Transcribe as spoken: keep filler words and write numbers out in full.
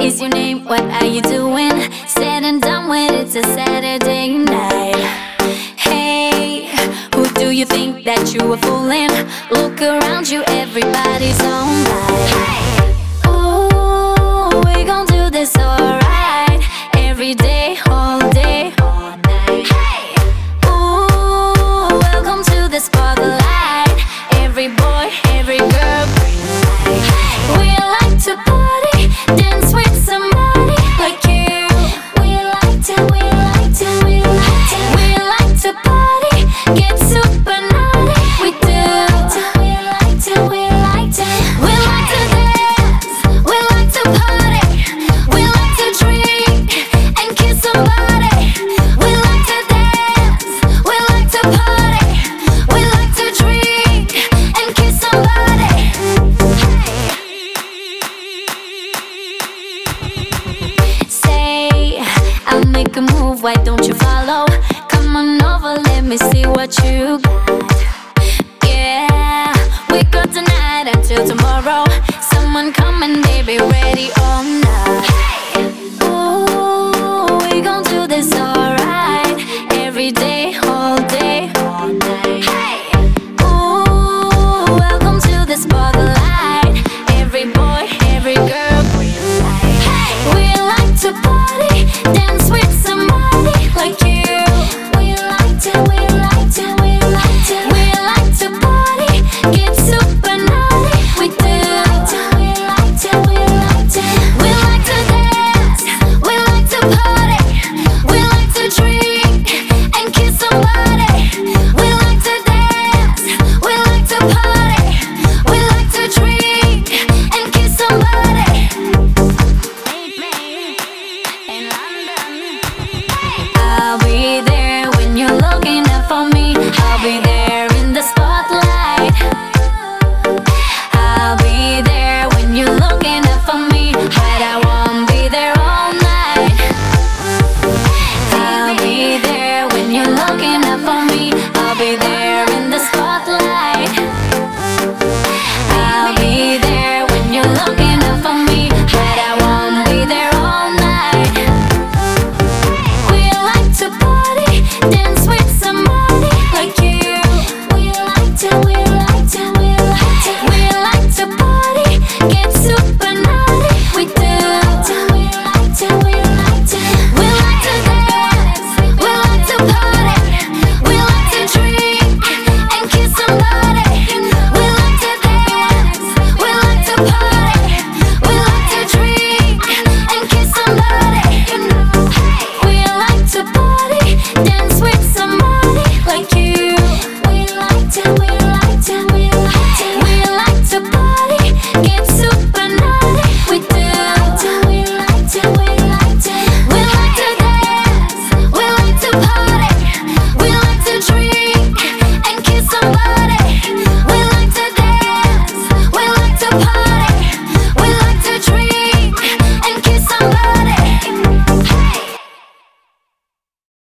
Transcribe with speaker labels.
Speaker 1: is your name? What are you doing? Said and done when it's a Saturday night. Hey, who do you think that you are fooling? Look around you, everybody's alright. Hey, ooh, we gon' do this alright. Every day, all day, all night. Hey, ooh, welcome to the spotlight. Every boy, every girl, bring the light. Hey, we like to party, dance with somebody like you. We like to, we like to, we like to, we like to party, get super naughty. We do. We like to, we like to, we like to dance. We like to party. We like to drink and kiss somebody. We like to dance. We like to party. We like to drink and kiss somebody. Say, I'll make a move, why don't you follow? Come on over, let me see what you got. Yeah, we got tonight until tomorrow. Someone coming, baby, ready or not. Hey, ooh, we gon' do this alright. Every day, all day, all night. Hey, ooh, welcome to the spotlight.